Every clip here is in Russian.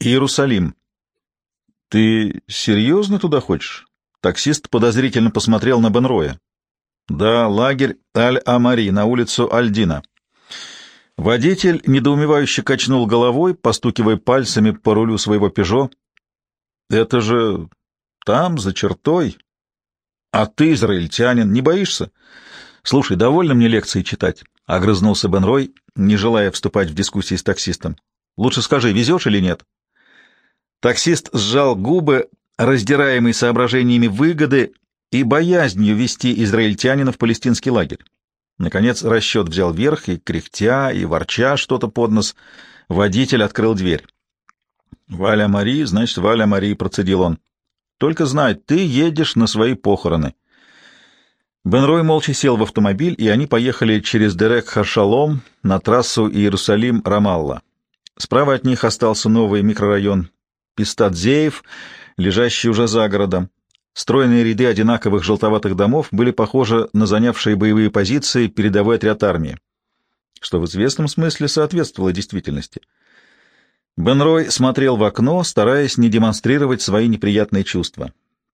Иерусалим. Ты серьезно туда хочешь? Таксист подозрительно посмотрел на Бенроя. Да, лагерь Аль-Амари на улицу Аль-Дина. Водитель недоумевающе качнул головой, постукивая пальцами по рулю своего «Пежо». Это же там, за чертой. А ты, израильтянин, не боишься? Слушай, довольно мне лекции читать, — огрызнулся Бенрой, не желая вступать в дискуссии с таксистом. Лучше скажи, везешь или нет? Таксист сжал губы, раздираемый соображениями выгоды и боязнью вести израильтянина в палестинский лагерь. Наконец расчет взял верх, и, кряхтя и ворча что-то под нос, водитель открыл дверь. «Валя Мари, значит, Валя Мари», — процедил он. «Только знай, ты едешь на свои похороны». Бенрой молча сел в автомобиль, и они поехали через Дерек-Хашалом на трассу Иерусалим-Рамалла. Справа от них остался новый микрорайон Пистадзеев, лежащий уже за городом. Стройные ряды одинаковых желтоватых домов были похожи на занявшие боевые позиции передовой отряд армии, что в известном смысле соответствовало действительности. Бенрой смотрел в окно, стараясь не демонстрировать свои неприятные чувства.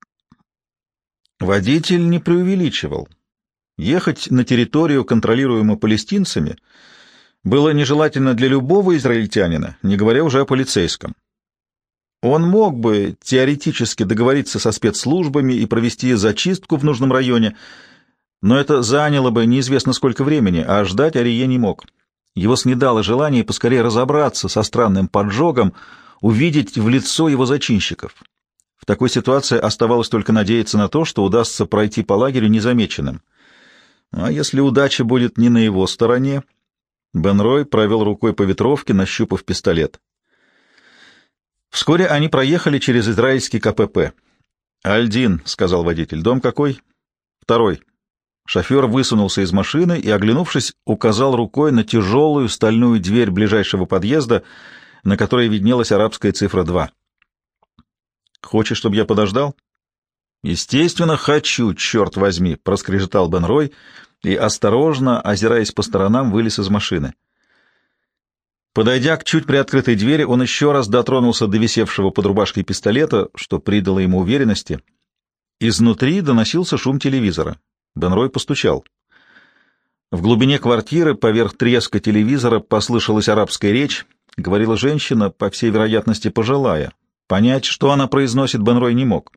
Водитель не преувеличивал. Ехать на территорию, контролируемую палестинцами, было нежелательно для любого израильтянина, не говоря уже о полицейском. Он мог бы теоретически договориться со спецслужбами и провести зачистку в нужном районе, но это заняло бы неизвестно сколько времени, а ждать Арие не мог. Его снедало желание поскорее разобраться со странным поджогом, увидеть в лицо его зачинщиков. В такой ситуации оставалось только надеяться на то, что удастся пройти по лагерю незамеченным. А если удача будет не на его стороне? Бенрой провел рукой по ветровке, нащупав пистолет. Вскоре они проехали через израильский КПП. «Альдин», — сказал водитель. «Дом какой?» «Второй». Шофер высунулся из машины и, оглянувшись, указал рукой на тяжелую стальную дверь ближайшего подъезда, на которой виднелась арабская цифра 2. «Хочешь, чтобы я подождал?» «Естественно, хочу, черт возьми», — проскрежетал Бенрой и, осторожно, озираясь по сторонам, вылез из машины. Подойдя к чуть приоткрытой двери, он еще раз дотронулся до висевшего под рубашкой пистолета, что придало ему уверенности. Изнутри доносился шум телевизора. Бенрой постучал. В глубине квартиры, поверх треска телевизора, послышалась арабская речь. Говорила женщина, по всей вероятности, пожилая. Понять, что она произносит, Бенрой не мог.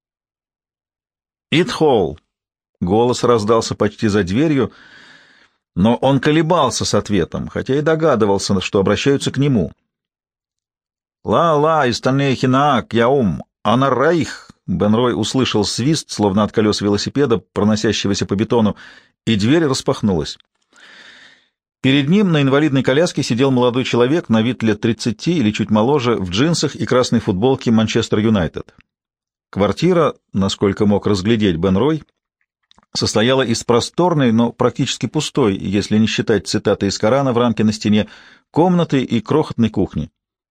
«Итхол!» — голос раздался почти за дверью, но он колебался с ответом, хотя и догадывался, что обращаются к нему. «Ла-ла, истальные хинаак, яум, анарраих!» Бенрой услышал свист, словно от колес велосипеда, проносящегося по бетону, и дверь распахнулась. Перед ним на инвалидной коляске сидел молодой человек, на вид лет 30 или чуть моложе, в джинсах и красной футболке Манчестер Юнайтед. Квартира, насколько мог разглядеть Бенрой, состояла из просторной, но практически пустой, если не считать цитаты из Корана в рамке на стене, комнаты и крохотной кухни.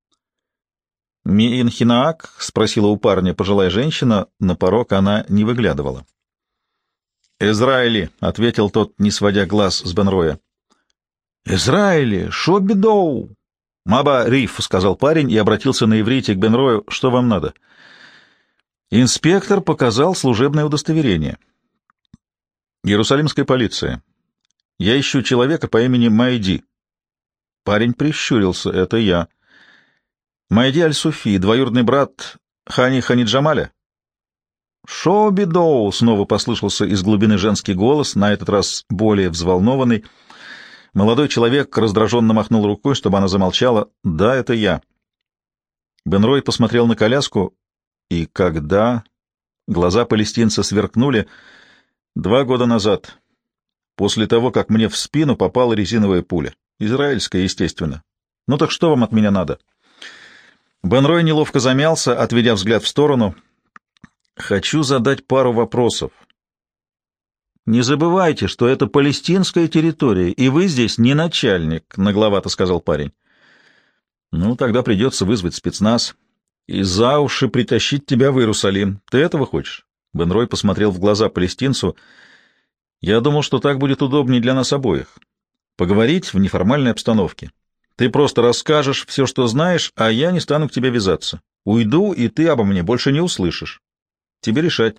«Миин хинаак?» — спросила у парня пожилая женщина, на порог она не выглядывала. «Израили», — ответил тот, не сводя глаз с Бенроя. «Израили! Шобидоу!» «Маба Риф», — сказал парень и обратился на иврите к Бенрою. «Что вам надо?» Инспектор показал служебное удостоверение. «Иерусалимская полиция. Я ищу человека по имени Майди». Парень прищурился. «Это я». «Майди Аль-Суфи, двоюродный брат Хани Ханиджамаля?» «Шобидоу!» — снова послышался из глубины женский голос, на этот раз более взволнованный. Молодой человек раздраженно махнул рукой, чтобы она замолчала. «Да, это я». Бенрой посмотрел на коляску, и когда... Глаза палестинца сверкнули. 2 года назад, после того, как мне в спину попала резиновая пуля. Израильская, естественно. «Ну так что вам от меня надо?» Бенрой неловко замялся, отведя взгляд в сторону. «Хочу задать пару вопросов». «Не забывайте, что это палестинская территория, и вы здесь не начальник», — нагловато сказал парень. «Ну, тогда придется вызвать спецназ и за уши притащить тебя в Иерусалим. Ты этого хочешь?» Бенрой посмотрел в глаза палестинцу. «Я думал, что так будет удобнее для нас обоих. Поговорить в неформальной обстановке. Ты просто расскажешь все, что знаешь, а я не стану к тебе вязаться. Уйду, и ты обо мне больше не услышишь. Тебе решать».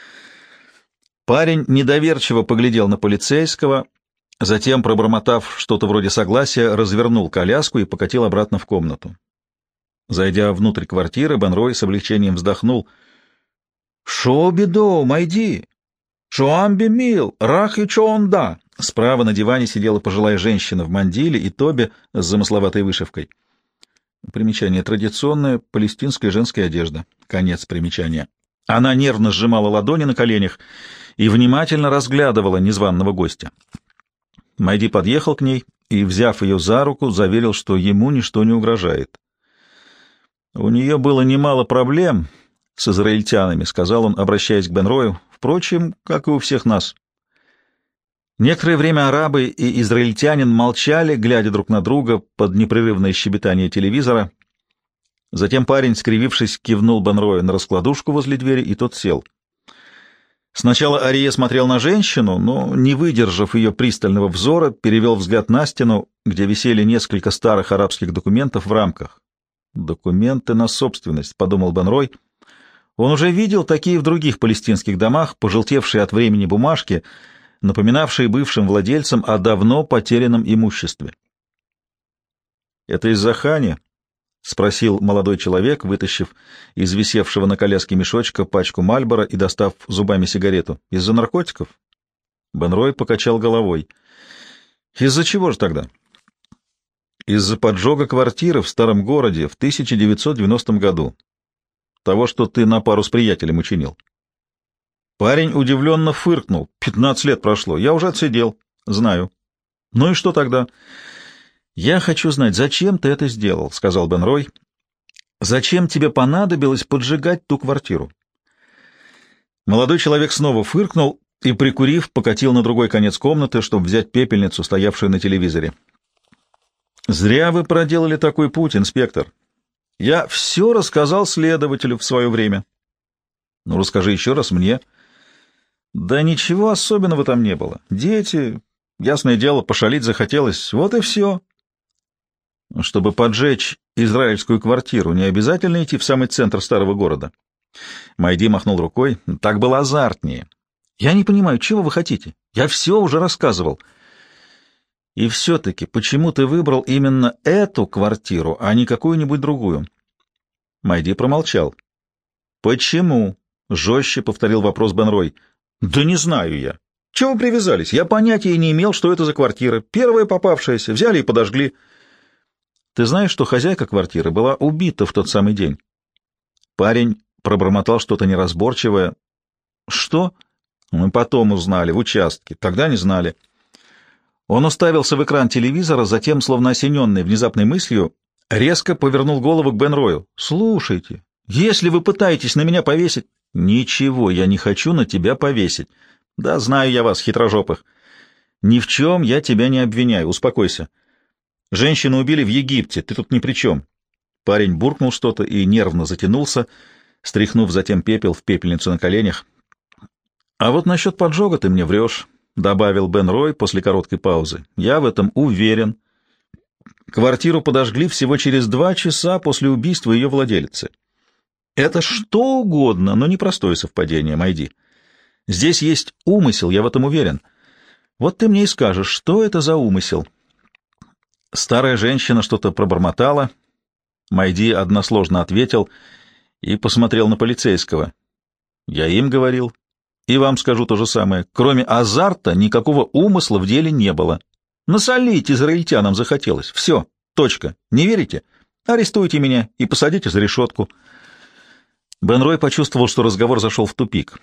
Парень недоверчиво поглядел на полицейского, затем, пробормотав что-то вроде согласия, развернул коляску и покатил обратно в комнату. Зайдя внутрь квартиры, Бенрой с облегчением вздохнул. «Шо бедо, майди? Шо амби мил? Рах и чонда?» Справа на диване сидела пожилая женщина в мандиле и тобе с замысловатой вышивкой. Примечание: традиционная палестинская женская одежда. Конец примечания. Она нервно сжимала ладони на коленях и внимательно разглядывала незваного гостя. Майди подъехал к ней и, взяв ее за руку, заверил, что ему ничто не угрожает. «У нее было немало проблем с израильтянами», — сказал он, обращаясь к Бенрою, — «впрочем, как и у всех нас». Некоторое время арабы и израильтянин молчали, глядя друг на друга под непрерывное щебетание телевизора. Затем парень, скривившись, кивнул Бенрою на раскладушку возле двери, и тот сел. Сначала Ария смотрел на женщину, но, не выдержав ее пристального взора, перевел взгляд на стену, где висели несколько старых арабских документов в рамках. «Документы на собственность», — подумал Бенрой. Он уже видел такие в других палестинских домах, пожелтевшие от времени бумажки, напоминавшие бывшим владельцам о давно потерянном имуществе. «Это из-за Хани?» — спросил молодой человек, вытащив из висевшего на коляске мешочка пачку Мальбора и достав зубами сигарету. «Из-за наркотиков?» Бенрой покачал головой. «Из-за чего же тогда?» «Из-за поджога квартиры в старом городе в 1990 году. Того, что ты на пару с приятелем учинил». Парень удивленно фыркнул. 15 лет прошло. Я уже отсидел. Знаю. Ну и что тогда? Я хочу знать, зачем ты это сделал, сказал Бенрой. Зачем тебе понадобилось поджигать ту квартиру? Молодой человек снова фыркнул и, прикурив, покатил на другой конец комнаты, чтобы взять пепельницу, стоявшую на телевизоре. Зря вы проделали такой путь, инспектор. Я все рассказал следователю в свое время. Ну, расскажи еще раз мне. Да ничего особенного там не было. Дети, ясное дело, пошалить захотелось. Вот и все. Чтобы поджечь израильскую квартиру, не обязательно идти в самый центр старого города. Майди махнул рукой. Так было азартнее. Я не понимаю, чего вы хотите? Я все уже рассказывал. И все-таки, почему ты выбрал именно эту квартиру, а не какую-нибудь другую? Майди промолчал. Почему? Жестче повторил вопрос Бенрой. Да не знаю я. Чего вы привязались? Я понятия не имел, что это за квартира. Первая попавшаяся. Взяли и подожгли. Ты знаешь, что хозяйка квартиры была убита в тот самый день? Парень пробормотал что-то неразборчивое. Что? Мы потом узнали, в участке. Тогда не знали. Он уставился в экран телевизора, затем, словно осененный внезапной мыслью, резко повернул голову к Бенрою. «Слушайте, если вы пытаетесь на меня повесить...» «Ничего, я не хочу на тебя повесить. Да, знаю я вас, хитрожопых. Ни в чем я тебя не обвиняю, успокойся. Женщину убили в Египте, ты тут ни при чем». Парень буркнул что-то и нервно затянулся, стряхнув затем пепел в пепельницу на коленях. «А вот насчет поджога ты мне врешь», — добавил Бенрой после короткой паузы. «Я в этом уверен. Квартиру подожгли всего через 2 часа после убийства ее владельца. Это что угодно, но не простое совпадение, Майди. Здесь есть умысел, я в этом уверен. Вот ты мне и скажешь, что это за умысел?» Старая женщина что-то пробормотала. Майди односложно ответил и посмотрел на полицейского. «Я им говорил. И вам скажу то же самое. Кроме азарта никакого умысла в деле не было. Насолить израильтянам захотелось. Все, точка. Не верите? Арестуйте меня и посадите за решетку». Бенрой почувствовал, что разговор зашел в тупик.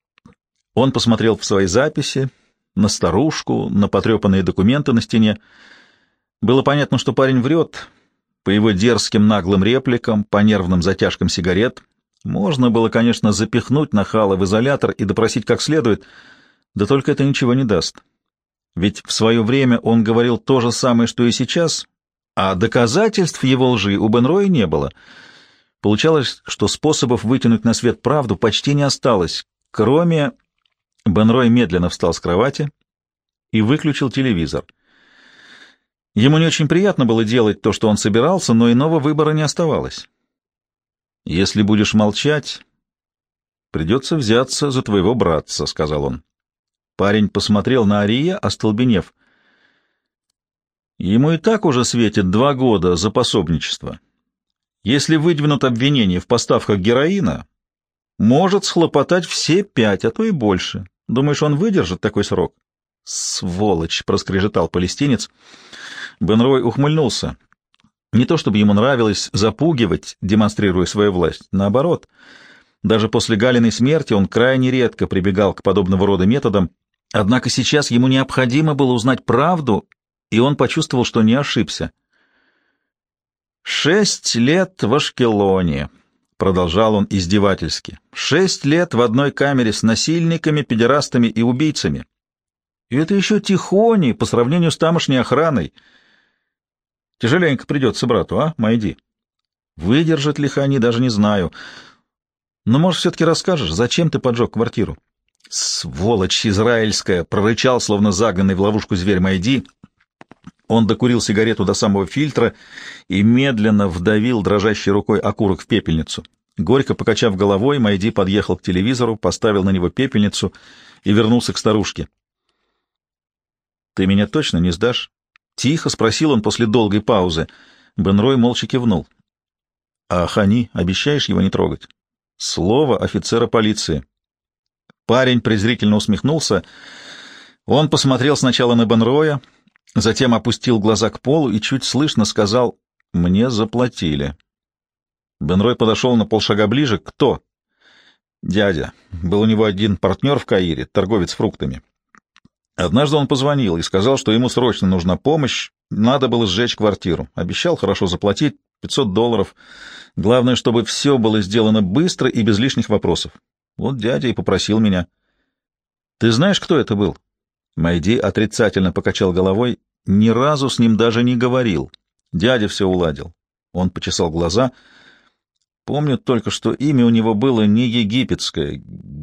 Он посмотрел в свои записи, на старушку, на потрепанные документы на стене. Было понятно, что парень врет. По его дерзким наглым репликам, по нервным затяжкам сигарет. Можно было, конечно, запихнуть нахала в изолятор и допросить как следует, да только это ничего не даст. Ведь в свое время он говорил то же самое, что и сейчас, а доказательств его лжи у Бенроя не было. Получалось, что способов вытянуть на свет правду почти не осталось, кроме... Бенрой медленно встал с кровати и выключил телевизор. Ему не очень приятно было делать то, что он собирался, но иного выбора не оставалось. «Если будешь молчать, придется взяться за твоего братца», — сказал он. Парень посмотрел на Ария, остолбенев. Ему и так уже светит 2 года за пособничество. Если выдвинут обвинение в поставках героина, может схлопотать все 5, а то и больше. Думаешь, он выдержит такой срок? «Сволочь!» — проскрежетал палестинец. Бенрой ухмыльнулся. Не то чтобы ему нравилось запугивать, демонстрируя свою власть. Наоборот, даже после Галиной смерти он крайне редко прибегал к подобного рода методам. Однако сейчас ему необходимо было узнать правду, и он почувствовал, что не ошибся. 6 лет в Ашкелоне», — продолжал он издевательски. 6 лет в одной камере с насильниками, педерастами и убийцами. И это еще тихони по сравнению с тамошней охраной. Тяжеленько придется брату, а, Майди? Выдержат ли они, даже не знаю. Но, может, все-таки расскажешь, зачем ты поджег квартиру? «Сволочь израильская!» — прорычал, словно загнанный в ловушку зверь Майди. Он докурил сигарету до самого фильтра и медленно вдавил дрожащей рукой окурок в пепельницу. Горько покачав головой, Майди подъехал к телевизору, поставил на него пепельницу и вернулся к старушке. «Ты меня точно не сдашь?» — тихо спросил он после долгой паузы. Бенрой молча кивнул. «А Хани, обещаешь его не трогать?» «Слово офицера полиции». Парень презрительно усмехнулся. Он посмотрел сначала на Бенроя, затем опустил глаза к полу и чуть слышно сказал: «Мне заплатили». Бенрой подошел на полшага ближе. «Кто?» «Дядя. Был у него один партнер в Каире, торговец фруктами. Однажды он позвонил и сказал, что ему срочно нужна помощь, надо было сжечь квартиру. Обещал хорошо заплатить, $500. Главное, чтобы все было сделано быстро и без лишних вопросов. Вот дядя и попросил меня». «Ты знаешь, кто это был?» Майди отрицательно покачал головой. «Ни разу с ним даже не говорил. Дядя все уладил». Он почесал глаза. «Помню только, что имя у него было не египетское.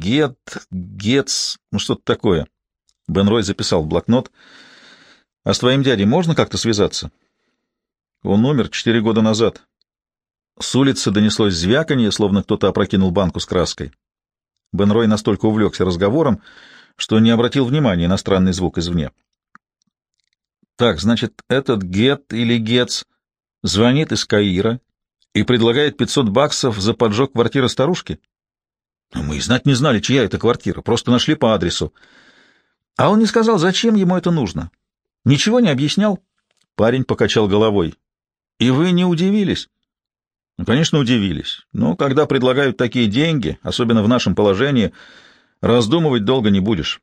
Гец, ну что-то такое». Бенрой записал в блокнот. «А с твоим дядей можно как-то связаться?» «Он умер 4 года назад». С улицы донеслось звяканье, словно кто-то опрокинул банку с краской. Бенрой настолько увлекся разговором, что не обратил внимания на странный звук извне. «Так, значит, этот Гет или Гец звонит из Каира и предлагает $500 за поджог квартиры старушки? Мы и знать не знали, чья это квартира, просто нашли по адресу. А он не сказал, зачем ему это нужно? Ничего не объяснял?» Парень покачал головой. «И вы не удивились?» «Ну, конечно, удивились. Но когда предлагают такие деньги, особенно в нашем положении, раздумывать долго не будешь».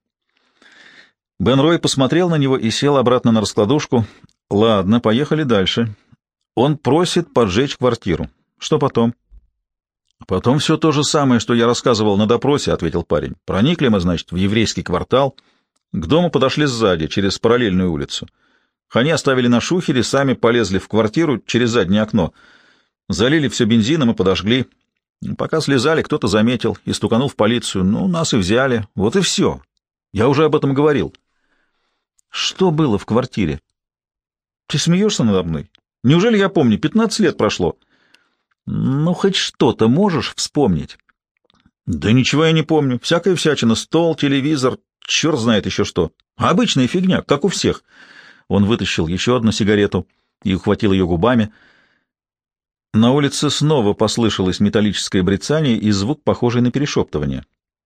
Бенрой посмотрел на него и сел обратно на раскладушку. «Ладно, поехали дальше. Он просит поджечь квартиру. Что потом?» «Потом все то же самое, что я рассказывал на допросе», — ответил парень. «Проникли мы, значит, в еврейский квартал. К дому подошли сзади, через параллельную улицу. Хани оставили на шухере, сами полезли в квартиру через заднее окно. Залили все бензином и подожгли. Пока слезали, кто-то заметил и стуканул в полицию. Ну, нас и взяли. Вот и все. Я уже об этом говорил». «Что было в квартире?» «Ты смеешься надо мной? Неужели я помню? 15 лет прошло». «Ну, хоть что-то можешь вспомнить?» «Да ничего я не помню. Всякая всячина. Стол, телевизор, черт знает еще что. Обычная фигня, как у всех». Он вытащил еще одну сигарету и ухватил ее губами. На улице снова послышалось металлическое брецание и звук, похожий на перешептывание.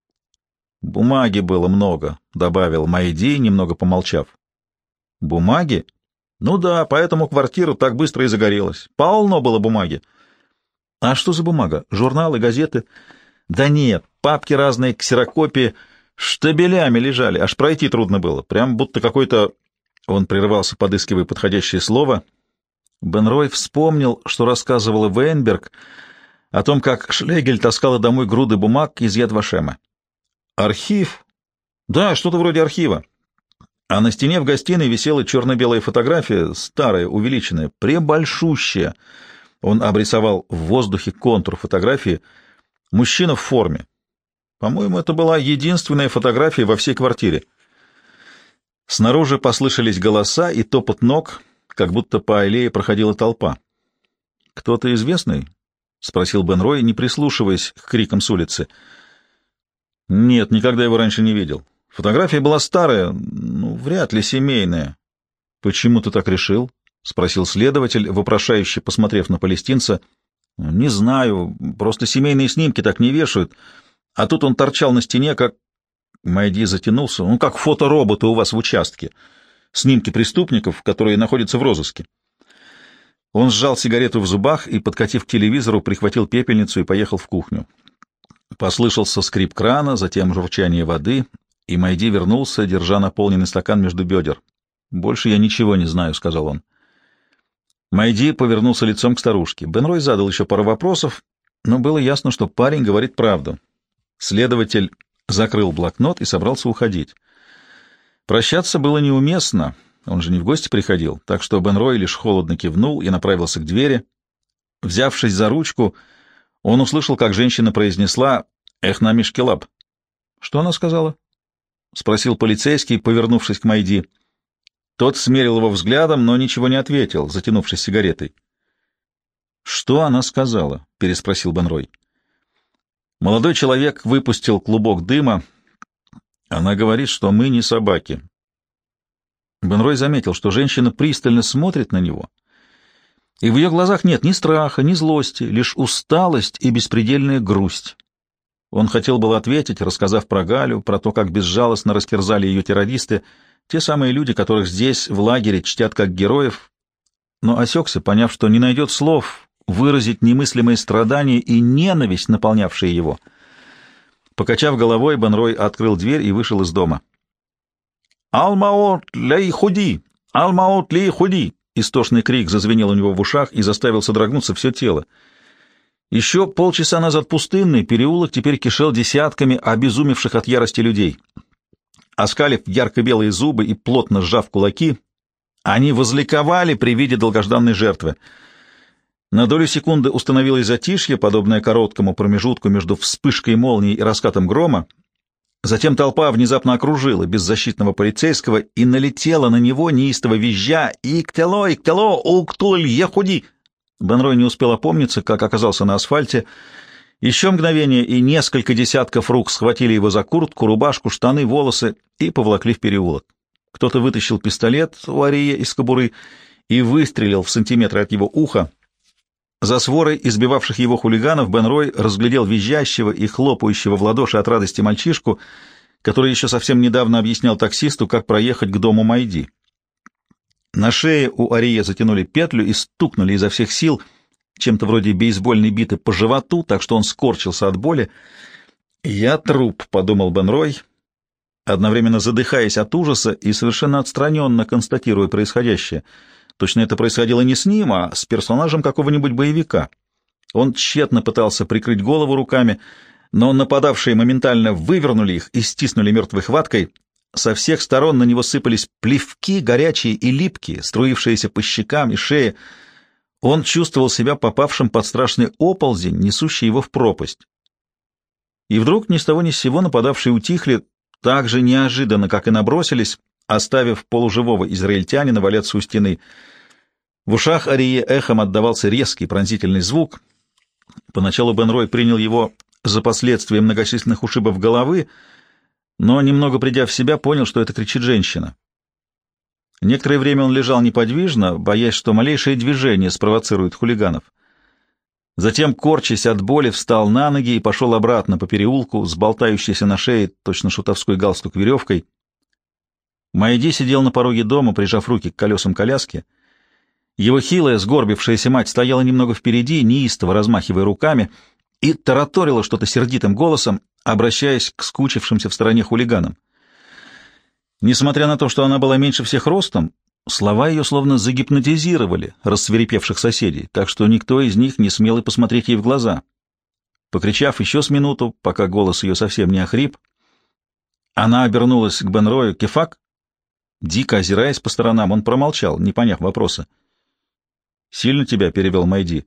«Бумаги было много», — добавил Майди, немного помолчав. «Бумаги? Ну да, поэтому квартира так быстро и загорелась. Полно было бумаги». «А что за бумага? Журналы, газеты?» «Да нет, папки разные, ксерокопии, штабелями лежали, аж пройти трудно было. Прям будто какой-то...» Он прервался, подыскивая подходящее слово. Бенрой вспомнил, что рассказывала Вейнберг о том, как Шлегель таскала домой груды бумаг из Яд Вашема. «Архив?» «Да, что-то вроде архива». А на стене в гостиной висела черно-белая фотография, старая, увеличенная, пребольшущая. Он обрисовал в воздухе контур фотографии. Мужчина в форме. По-моему, это была единственная фотография во всей квартире. Снаружи послышались голоса и топот ног. как будто по аллее проходила толпа. «Кто-то известный?» — спросил Бен Рой, не прислушиваясь к крикам с улицы. «Нет, никогда его раньше не видел. Фотография была старая, вряд ли семейная». «Почему ты так решил?» — спросил следователь, вопрошающе посмотрев на палестинца. «Не знаю, просто семейные снимки так не вешают. А тут он торчал на стене, как...» Майди затянулся. «Как фотороботы у вас в участке. Снимки преступников, которые находятся в розыске». Он сжал сигарету в зубах и, подкатив к телевизору, прихватил пепельницу и поехал в кухню. Послышался скрип крана, затем журчание воды, и Майди вернулся, держа наполненный стакан между бедер. «Больше я ничего не знаю», — сказал он. Майди повернулся лицом к старушке. Бен Рой задал еще пару вопросов, но было ясно, что парень говорит правду. Следователь закрыл блокнот и собрался уходить. Прощаться было неуместно, он же не в гости приходил, так что Бен Рой лишь холодно кивнул и направился к двери. Взявшись за ручку, он услышал, как женщина произнесла «Эхна Мишкелаб». «Что она сказала?» — спросил полицейский, повернувшись к Майди. Тот смерил его взглядом, но ничего не ответил, затянувшись сигаретой. «Что она сказала?» — переспросил Бен Рой. Молодой человек выпустил клубок дыма. «Она говорит, что мы не собаки». Бен Рой заметил, что женщина пристально смотрит на него, и в ее глазах нет ни страха, ни злости, лишь усталость и беспредельная грусть. Он хотел было ответить, рассказав про Галю, про то, как безжалостно растерзали ее террористы, те самые люди, которых здесь, в лагере, чтят как героев, но осекся, поняв, что не найдет слов выразить немыслимые страдания и ненависть, наполнявшие его. Покачав головой, Бен Рой открыл дверь и вышел из дома. «Алмаот лей худи! Алмаот лей худи!» Истошный крик зазвенел у него в ушах и заставил содрогнуться все тело. Еще полчаса назад пустынный переулок теперь кишел десятками обезумевших от ярости людей. Оскалив ярко-белые зубы и плотно сжав кулаки, они возликовали при виде долгожданной жертвы. На долю секунды установилось затишье, подобное короткому промежутку между вспышкой молнии и раскатом грома. Затем толпа внезапно окружила беззащитного полицейского и налетела на него, неистово визжа «Иктело, уктуль, ехуди!». Бен Рой не успел опомниться, как оказался на асфальте. Еще мгновение, и несколько десятков рук схватили его за куртку, рубашку, штаны, волосы и поволокли в переулок. Кто-то вытащил пистолет у Арии из кобуры и выстрелил в сантиметры от его уха. За сворой избивавших его хулиганов Бен Рой разглядел визжащего и хлопающего в ладоши от радости мальчишку, который еще совсем недавно объяснял таксисту, как проехать к дому Майди. На шее у Арии затянули петлю и стукнули изо всех сил, чем-то вроде бейсбольной биты по животу, так что он скорчился от боли. «Я труп», — подумал Бен Рой, одновременно задыхаясь от ужаса и совершенно отстраненно констатируя происходящее. Точно это происходило не с ним, а с персонажем какого-нибудь боевика. Он тщетно пытался прикрыть голову руками, но нападавшие моментально вывернули их и стиснули мертвой хваткой. Со всех сторон на него сыпались плевки, горячие и липкие, струившиеся по щекам и шее. Он чувствовал себя попавшим под страшный оползень, несущий его в пропасть. И вдруг ни с того ни с сего нападавшие утихли так же неожиданно, как и набросились, оставив полуживого израильтянина валяться у стены. В ушах Арии эхом отдавался резкий пронзительный звук. Поначалу Бен Рой принял его за последствия многочисленных ушибов головы, но, немного придя в себя, понял, что это кричит женщина. Некоторое время он лежал неподвижно, боясь, что малейшее движение спровоцирует хулиганов. Затем, корчась от боли, встал на ноги и пошел обратно по переулку с болтающейся на шее точно шутовской галстук веревкой. Майди сидел на пороге дома, прижав руки к колесам коляски. Его хилая, сгорбившаяся мать стояла немного впереди, неистово размахивая руками, и тараторила что-то сердитым голосом, обращаясь к скучившимся в стороне хулиганам. Несмотря на то, что она была меньше всех ростом, слова ее словно загипнотизировали рассвирепевших соседей, так что никто из них не смел и посмотреть ей в глаза. Покричав еще с минуту, пока голос ее совсем не охрип, она обернулась к Бен Рою. «Кефак?» Дико озираясь по сторонам, он промолчал, не поняв вопроса. «Сильно тебя?» — перебил Майди.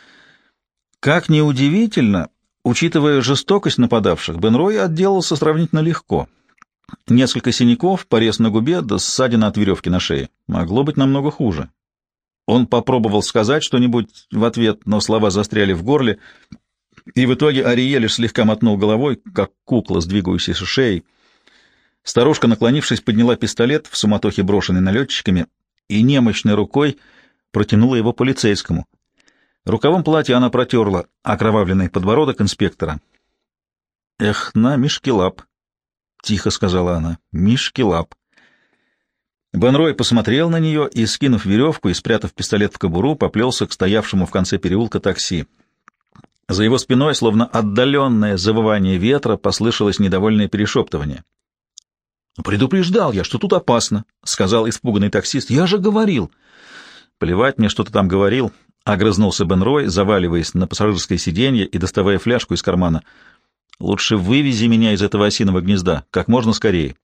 Как ни удивительно, учитывая жестокость нападавших, Бен Рой отделался сравнительно легко. Несколько синяков, порез на губе, да ссадина от веревки на шее. Могло быть намного хуже. Он попробовал сказать что-нибудь в ответ, но слова застряли в горле, и в итоге Арие лишь слегка мотнул головой, как кукла с двигающейся шеей. Старушка, наклонившись, подняла пистолет, в суматохе брошенный налетчиками, и немощной рукой протянула его полицейскому. Рукавом платья она протерла окровавленный подбородок инспектора. «Эх, на Мишкелап», — тихо сказала она, — «Мишкелап». Бен Рой посмотрел на нее и, скинув веревку и спрятав пистолет в кобуру, поплелся к стоявшему в конце переулка такси. За его спиной, словно отдаленное завывание ветра, послышалось недовольное перешептывание. «Предупреждал я, что тут опасно», — сказал испуганный таксист. «Я же говорил». «Плевать мне, что ты там говорил», — огрызнулся Бен Рой, заваливаясь на пассажирское сиденье и доставая фляжку из кармана. «Лучше вывези меня из этого осиного гнезда как можно скорее».